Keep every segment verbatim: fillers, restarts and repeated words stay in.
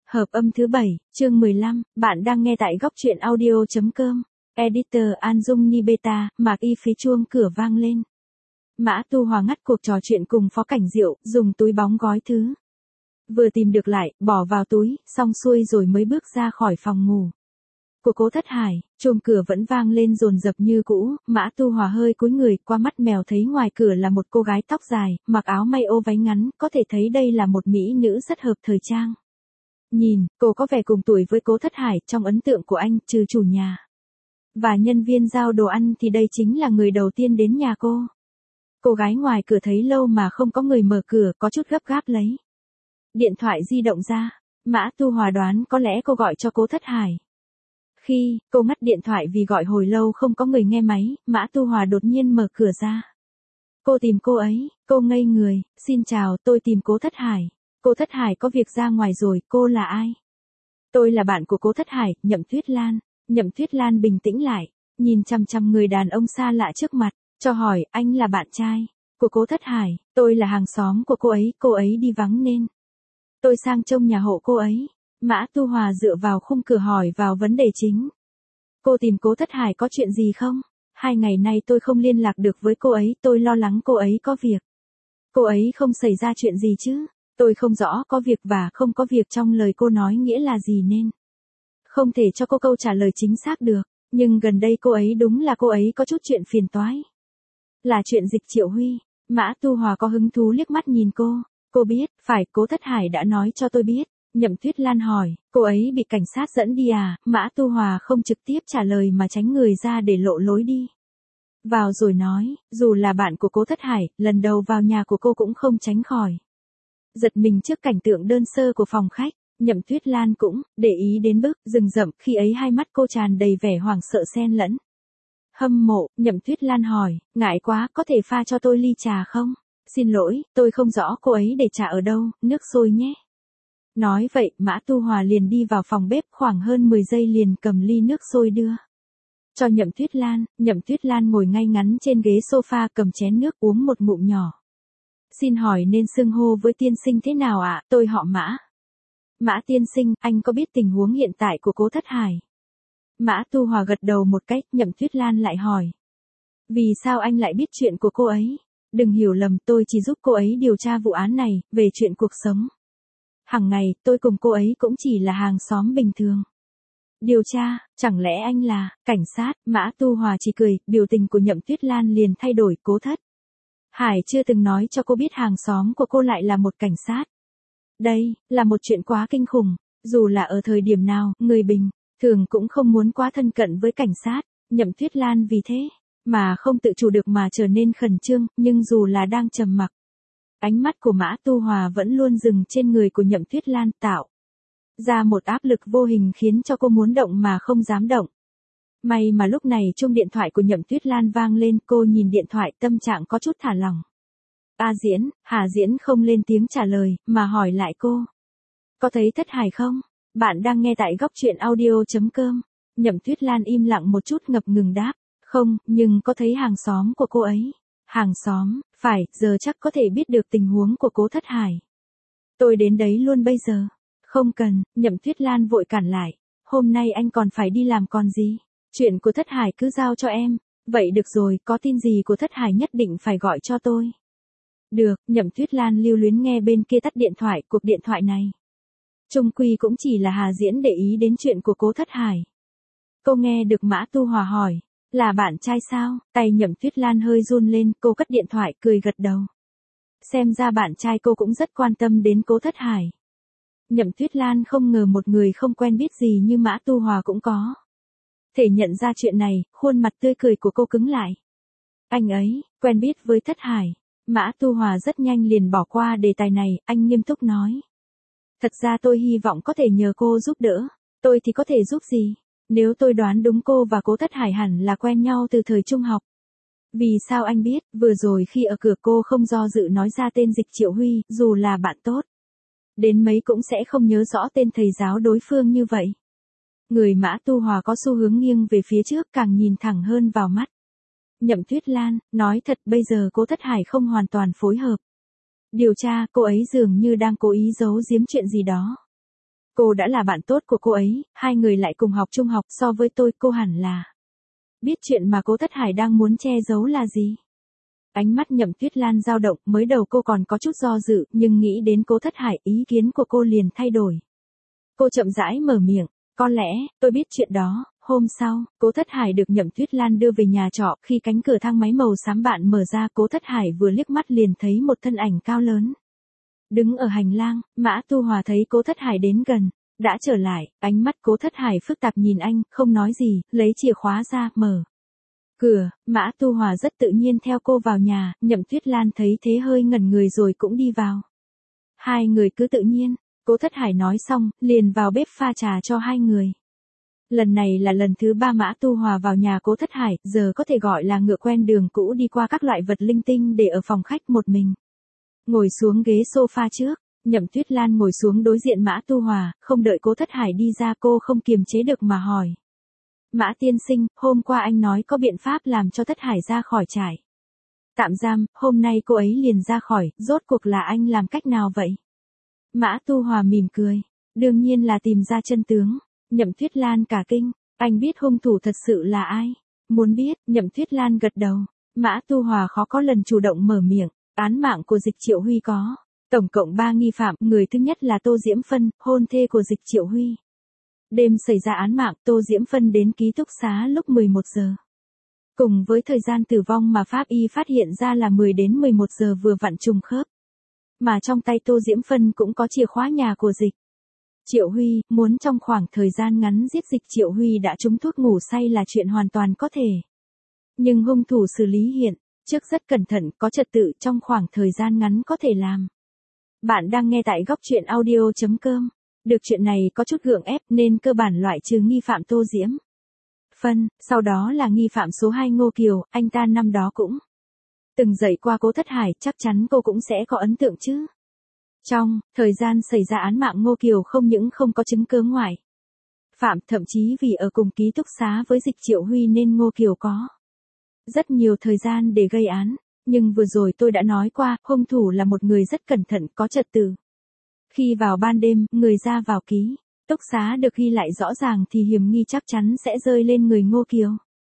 Hợp âm thứ bảy, chương mười lăm, bạn đang nghe tại góc truyện audio chấm com. Editor An Dung Nibeta, Mạc Y phía chuông cửa vang lên. Mã Tu Hòa ngắt cuộc trò chuyện cùng Phó Cảnh Diệu, dùng túi bóng gói thứ. Vừa tìm được lại, bỏ vào túi, xong xuôi rồi mới bước ra khỏi phòng ngủ. Của Cố Thất Hải, chuông cửa vẫn vang lên dồn dập như cũ, Mã Tu Hòa hơi cúi người, qua mắt mèo thấy ngoài cửa là một cô gái tóc dài, mặc áo may ô váy ngắn, có thể thấy đây là một mỹ nữ rất hợp thời trang. Nhìn, cô có vẻ cùng tuổi với Cố Thất Hải, trong ấn tượng của anh, trừ chủ nhà và nhân viên giao đồ ăn thì đây chính là người đầu tiên đến nhà cô. Cô gái ngoài cửa thấy lâu mà không có người mở cửa, có chút gấp gáp lấy điện thoại di động ra. Mã Tu Hòa đoán có lẽ cô gọi cho Cố Thất Hải. Khi cô ngắt điện thoại vì gọi hồi lâu không có người nghe máy, Mã Tu Hòa đột nhiên mở cửa ra. Cô tìm cô ấy, cô ngây người, xin chào, tôi tìm Cố Thất Hải. Cố Thất Hải có việc ra ngoài rồi, cô là ai? Tôi là bạn của Cố Thất Hải, Nhậm Tuyết Lan. Nhậm Tuyết Lan bình tĩnh lại, nhìn chằm chằm người đàn ông xa lạ trước mặt, cho hỏi, anh là bạn trai của Cố Thất Hải, tôi là hàng xóm của cô ấy, cô ấy đi vắng nên tôi sang trông nhà hộ cô ấy. Mã Tu Hòa dựa vào khung cửa hỏi vào vấn đề chính. Cô tìm Cố Thất Hải có chuyện gì không? Hai ngày nay tôi không liên lạc được với cô ấy, tôi lo lắng cô ấy có việc. Cô ấy không xảy ra chuyện gì chứ? Tôi không rõ có việc và không có việc trong lời cô nói nghĩa là gì nên không thể cho cô câu trả lời chính xác được, nhưng gần đây cô ấy đúng là cô ấy có chút chuyện phiền toái. Là chuyện Dịch Triệu Huy. Mã Tu Hòa có hứng thú liếc mắt nhìn cô. Cô biết, phải, Cố Thất Hải đã nói cho tôi biết. Nhậm Tuyết Lan hỏi, cô ấy bị cảnh sát dẫn đi à? Mã Tu Hòa không trực tiếp trả lời mà tránh người ra để lộ lối đi vào rồi nói, dù là bạn của Cố Thất Hải, lần đầu vào nhà của cô cũng không tránh khỏi giật mình trước cảnh tượng đơn sơ của phòng khách. Nhậm Tuyết Lan cũng để ý đến bức rừng rậm, khi ấy hai mắt cô tràn đầy vẻ hoảng sợ xen lẫn hâm mộ. Nhậm Tuyết Lan hỏi, ngại quá, có thể pha cho tôi ly trà không? Xin lỗi, tôi không rõ cô ấy để trà ở đâu, nước sôi nhé. Nói vậy, Mã Tu Hòa liền đi vào phòng bếp, khoảng hơn mười giây liền cầm ly nước sôi đưa cho Nhậm Tuyết Lan. Nhậm Tuyết Lan ngồi ngay ngắn trên ghế sofa, cầm chén nước uống một ngụm nhỏ. Xin hỏi nên xưng hô với tiên sinh thế nào ạ? À? Tôi họ Mã. Mã tiên sinh, anh có biết tình huống hiện tại của Cố Thất Hải? Mã Tu Hòa gật đầu một cách. Nhậm Tuyết Lan lại hỏi, vì sao anh lại biết chuyện của cô ấy? Đừng hiểu lầm, tôi chỉ giúp cô ấy điều tra vụ án này, về chuyện cuộc sống hàng ngày, tôi cùng cô ấy cũng chỉ là hàng xóm bình thường. Điều tra, chẳng lẽ anh là cảnh sát? Mã Tu Hòa chỉ cười, biểu tình của Nhậm Tuyết Lan liền thay đổi. Cố Thất Hải chưa từng nói cho cô biết hàng xóm của cô lại là một cảnh sát. Đây là một chuyện quá kinh khủng, dù là ở thời điểm nào, người bình thường cũng không muốn quá thân cận với cảnh sát. Nhậm Tuyết Lan vì thế mà không tự chủ được mà trở nên khẩn trương, nhưng dù là đang trầm mặc, ánh mắt của Mã Tu Hòa vẫn luôn dừng trên người của Nhậm Tuyết Lan, tạo ra một áp lực vô hình khiến cho cô muốn động mà không dám động. May mà lúc này chuông điện thoại của Nhậm Tuyết Lan vang lên, cô nhìn điện thoại, tâm trạng có chút thả lỏng. A Diễn, Hà Diễn không lên tiếng trả lời, mà hỏi lại cô. Có thấy Thất Hải không? Bạn đang nghe tại góc truyện audio chấm com. Nhậm Tuyết Lan im lặng một chút, ngập ngừng đáp. Không, nhưng có thấy hàng xóm của cô ấy. Hàng xóm, phải, giờ chắc có thể biết được tình huống của Cố Thất Hải. Tôi đến đấy luôn bây giờ. Không cần, Nhậm Tuyết Lan vội cản lại. Hôm nay anh còn phải đi làm còn gì. Chuyện của Thất Hải cứ giao cho em. Vậy được rồi, có tin gì của Thất Hải nhất định phải gọi cho tôi. Được, Nhậm Tuyết Lan lưu luyến nghe bên kia tắt điện thoại. Cuộc điện thoại này chung quy cũng chỉ là Hà Diễn để ý đến chuyện của Cố Thất Hải. Cô nghe được Mã Tu Hòa hỏi, là bạn trai sao? Tay Nhậm Tuyết Lan hơi run lên, cô cất điện thoại, cười gật đầu. Xem ra bạn trai cô cũng rất quan tâm đến Cố Thất Hải. Nhậm Tuyết Lan không ngờ một người không quen biết gì như Mã Tu Hòa cũng có thể nhận ra chuyện này, khuôn mặt tươi cười của cô cứng lại. Anh ấy quen biết với Thất Hải. Mã Tu Hòa rất nhanh liền bỏ qua đề tài này, anh nghiêm túc nói. Thật ra tôi hy vọng có thể nhờ cô giúp đỡ. Tôi thì có thể giúp gì? Nếu tôi đoán đúng, cô và Cố Thất Hải hẳn là quen nhau từ thời trung học. Vì sao anh biết? Vừa rồi khi ở cửa cô không do dự nói ra tên Dịch Triệu Huy, dù là bạn tốt đến mấy cũng sẽ không nhớ rõ tên thầy giáo đối phương như vậy. Người Mã Tu Hòa có xu hướng nghiêng về phía trước, càng nhìn thẳng hơn vào mắt Nhậm Tuyết Lan. Nói thật, bây giờ Cố Thất Hải không hoàn toàn phối hợp điều tra, cô ấy dường như đang cố ý giấu giếm chuyện gì đó. Cô đã là bạn tốt của cô ấy, hai người lại cùng học trung học, so với tôi cô hẳn là biết chuyện mà Cố Thất Hải đang muốn che giấu là gì. Ánh mắt Nhậm Tuyết Lan dao động, mới đầu cô còn có chút do dự, nhưng nghĩ đến Cố Thất Hải, ý kiến của cô liền thay đổi. Cô chậm rãi mở miệng, có lẽ, tôi biết chuyện đó. Hôm sau, Cố Thất Hải được Nhậm Tuyết Lan đưa về nhà trọ, khi cánh cửa thang máy màu xám bạn mở ra, Cố Thất Hải vừa liếc mắt liền thấy một thân ảnh cao lớn. Đứng ở hành lang, Mã Tu Hòa thấy Cố Thất Hải đến gần, đã trở lại, ánh mắt Cố Thất Hải phức tạp nhìn anh, không nói gì, lấy chìa khóa ra, mở cửa. Mã Tu Hòa rất tự nhiên theo cô vào nhà, Nhậm Tuyết Lan thấy thế hơi ngẩn người rồi cũng đi vào. Hai người cứ tự nhiên, Cố Thất Hải nói xong, liền vào bếp pha trà cho hai người. Lần này là lần thứ ba Mã Tu Hòa vào nhà Cố Thất Hải, giờ có thể gọi là ngựa quen đường cũ, đi qua các loại vật linh tinh để ở phòng khách một mình. Ngồi xuống ghế sofa trước, Nhậm Tuyết Lan ngồi xuống đối diện Mã Tu Hòa, không đợi Cố Thất Hải đi ra cô không kiềm chế được mà hỏi. Mã tiên sinh, hôm qua anh nói có biện pháp làm cho Thất Hải ra khỏi trại tạm giam, hôm nay cô ấy liền ra khỏi, rốt cuộc là anh làm cách nào vậy? Mã Tu Hòa mỉm cười, đương nhiên là tìm ra chân tướng. Nhậm Tuyết Lan cả kinh, anh biết hung thủ thật sự là ai? Muốn biết, Nhậm Tuyết Lan gật đầu. Mã Tu Hòa khó có lần chủ động mở miệng, án mạng của Dịch Triệu Huy có tổng cộng ba nghi phạm, người thứ nhất là Tô Diễm Phân, hôn thê của Dịch Triệu Huy. Đêm xảy ra án mạng, Tô Diễm Phân đến ký túc xá lúc mười một giờ. Cùng với thời gian tử vong mà pháp y phát hiện ra là mười đến mười một giờ vừa vặn trùng khớp. Mà trong tay Tô Diễm Phân cũng có chìa khóa nhà của Dịch Triệu Huy, muốn trong khoảng thời gian ngắn giết Dịch Triệu Huy đã trúng thuốc ngủ say là chuyện hoàn toàn có thể. Nhưng hung thủ xử lý hiện trước rất cẩn thận, có trật tự, trong khoảng thời gian ngắn có thể làm. Bạn đang nghe tại góc truyện audio chấm com. Được chuyện này có chút gượng ép nên cơ bản loại trừ nghi phạm Tô Diễm Phân, sau đó là nghi phạm số hai Ngô Kiều, anh ta năm đó cũng từng dạy qua Cố Thất Hải, chắc chắn cô cũng sẽ có ấn tượng chứ. Trong thời gian xảy ra án mạng, Ngô Kiều không những không có chứng cứ ngoại phạm, thậm chí vì ở cùng ký túc xá với Dịch Triệu Huy nên Ngô Kiều có rất nhiều thời gian để gây án. Nhưng vừa rồi tôi đã nói qua, hung thủ là một người rất cẩn thận, có trật tự. Khi vào ban đêm, người ra vào ký túc xá được ghi lại rõ ràng thì hiểm nghi chắc chắn sẽ rơi lên người Ngô Kiều.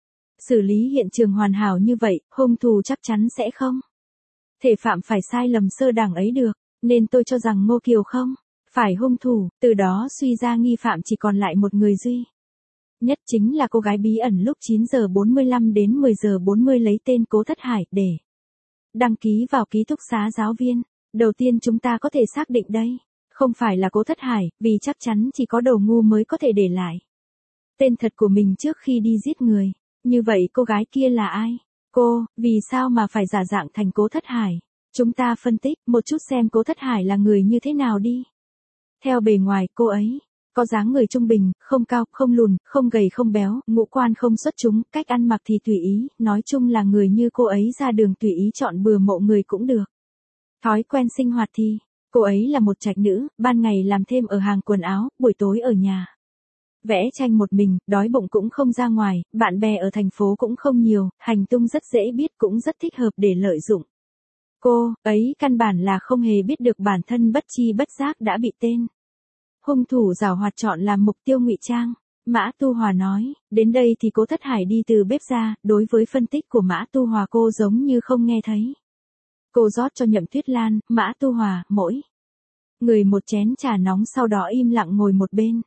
Xử lý hiện trường hoàn hảo như vậy, hung thủ chắc chắn sẽ không thể phạm phải sai lầm sơ đẳng ấy được. Nên tôi cho rằng Ngô Kiều không phải hung thủ, từ đó suy ra nghi phạm chỉ còn lại một người duy nhất, chính là cô gái bí ẩn lúc chín giờ bốn mươi lăm đến mười giờ bốn mươi lấy tên Cố Thất Hải để đăng ký vào ký túc xá giáo viên. Đầu tiên chúng ta có thể xác định đây không phải là Cố Thất Hải, vì chắc chắn chỉ có đầu ngu mới có thể để lại tên thật của mình trước khi đi giết người. Như vậy cô gái kia là ai? Cô, vì sao mà phải giả dạng thành Cố Thất Hải? Chúng ta phân tích một chút xem Cố Thất Hải là người như thế nào đi. Theo bề ngoài, cô ấy có dáng người trung bình, không cao, không lùn, không gầy không béo, ngũ quan không xuất chúng, cách ăn mặc thì tùy ý, nói chung là người như cô ấy ra đường tùy ý chọn bừa mộ người cũng được. Thói quen sinh hoạt thì, cô ấy là một trạch nữ, ban ngày làm thêm ở hàng quần áo, buổi tối ở nhà vẽ tranh một mình, đói bụng cũng không ra ngoài, bạn bè ở thành phố cũng không nhiều, hành tung rất dễ biết, cũng rất thích hợp để lợi dụng. Cô ấy căn bản là không hề biết được bản thân bất chi bất giác đã bị tên hung thủ giảo hoạt chọn làm mục tiêu ngụy trang. Mã Tu Hòa nói, đến đây thì Cố Thất Hải đi từ bếp ra, đối với phân tích của Mã Tu Hòa cô giống như không nghe thấy. Cô rót cho Nhậm Tuyết Lan, Mã Tu Hòa, mỗi người một chén trà nóng, sau đó im lặng ngồi một bên.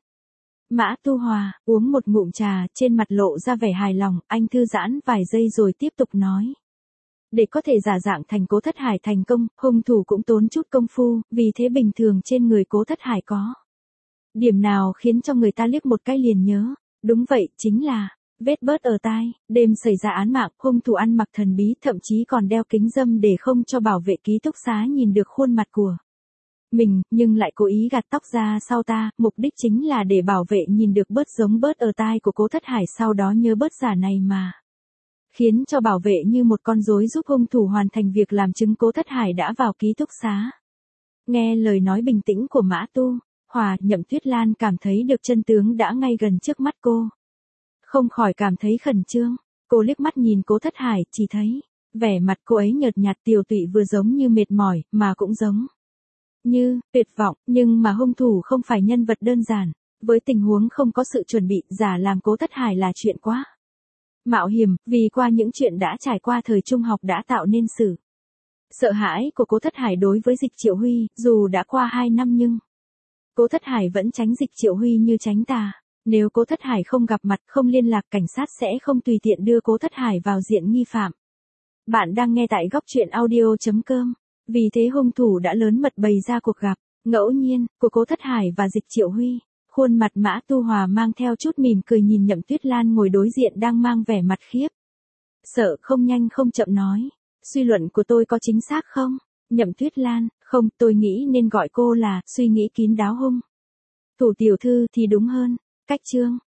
Mã Tu Hòa uống một ngụm trà, trên mặt lộ ra vẻ hài lòng, anh thư giãn vài giây rồi tiếp tục nói. Để có thể giả dạng thành Cố Thất Hải thành công, hung thủ cũng tốn chút công phu, vì thế bình thường trên người Cố Thất Hải có điểm nào khiến cho người ta liếc một cái liền nhớ. Đúng vậy, chính là vết bớt ở tai. Đêm xảy ra án mạng, hung thủ ăn mặc thần bí, thậm chí còn đeo kính râm để không cho bảo vệ ký túc xá nhìn được khuôn mặt của mình, nhưng lại cố ý gạt tóc ra sau ta, mục đích chính là để bảo vệ nhìn được bớt giống bớt ở tai của Cố Thất Hải, sau đó nhớ bớt giả này mà khiến cho bảo vệ như một con rối giúp hung thủ hoàn thành việc làm chứng Cố Thất Hải đã vào ký túc xá. Nghe lời nói bình tĩnh của Mã Tu Hòa, Nhậm Tuyết Lan cảm thấy được chân tướng đã ngay gần trước mắt cô. Không khỏi cảm thấy khẩn trương. Cô liếc mắt nhìn Cố Thất Hải, chỉ thấy vẻ mặt cô ấy nhợt nhạt tiều tụy, vừa giống như mệt mỏi, mà cũng giống như, tuyệt vọng, nhưng mà hung thủ không phải nhân vật đơn giản. Với tình huống không có sự chuẩn bị, giả làm Cố Thất Hải là chuyện quá mạo hiểm, vì qua những chuyện đã trải qua thời trung học đã tạo nên sự sợ hãi của Cố Thất Hải đối với Dịch Triệu Huy, dù đã qua hai năm nhưng Cố Thất Hải vẫn tránh Dịch Triệu Huy như tránh tà. Nếu Cố Thất Hải không gặp mặt, không liên lạc, cảnh sát sẽ không tùy tiện đưa Cố Thất Hải vào diện nghi phạm. Bạn đang nghe tại góc truyện audio chấm com. Vì thế hung thủ đã lớn mật bày ra cuộc gặp ngẫu nhiên của Cố Thất Hải và Dịch Triệu Huy. Khuôn mặt Mã Tu Hòa mang theo chút mỉm cười nhìn Nhậm Tuyết Lan ngồi đối diện đang mang vẻ mặt khiếp sợ, không nhanh không chậm nói. Suy luận của tôi có chính xác không? Nhậm Tuyết Lan, không, tôi nghĩ nên gọi cô là suy nghĩ kín đáo hung thủ tiểu thư thì đúng hơn. Cách chương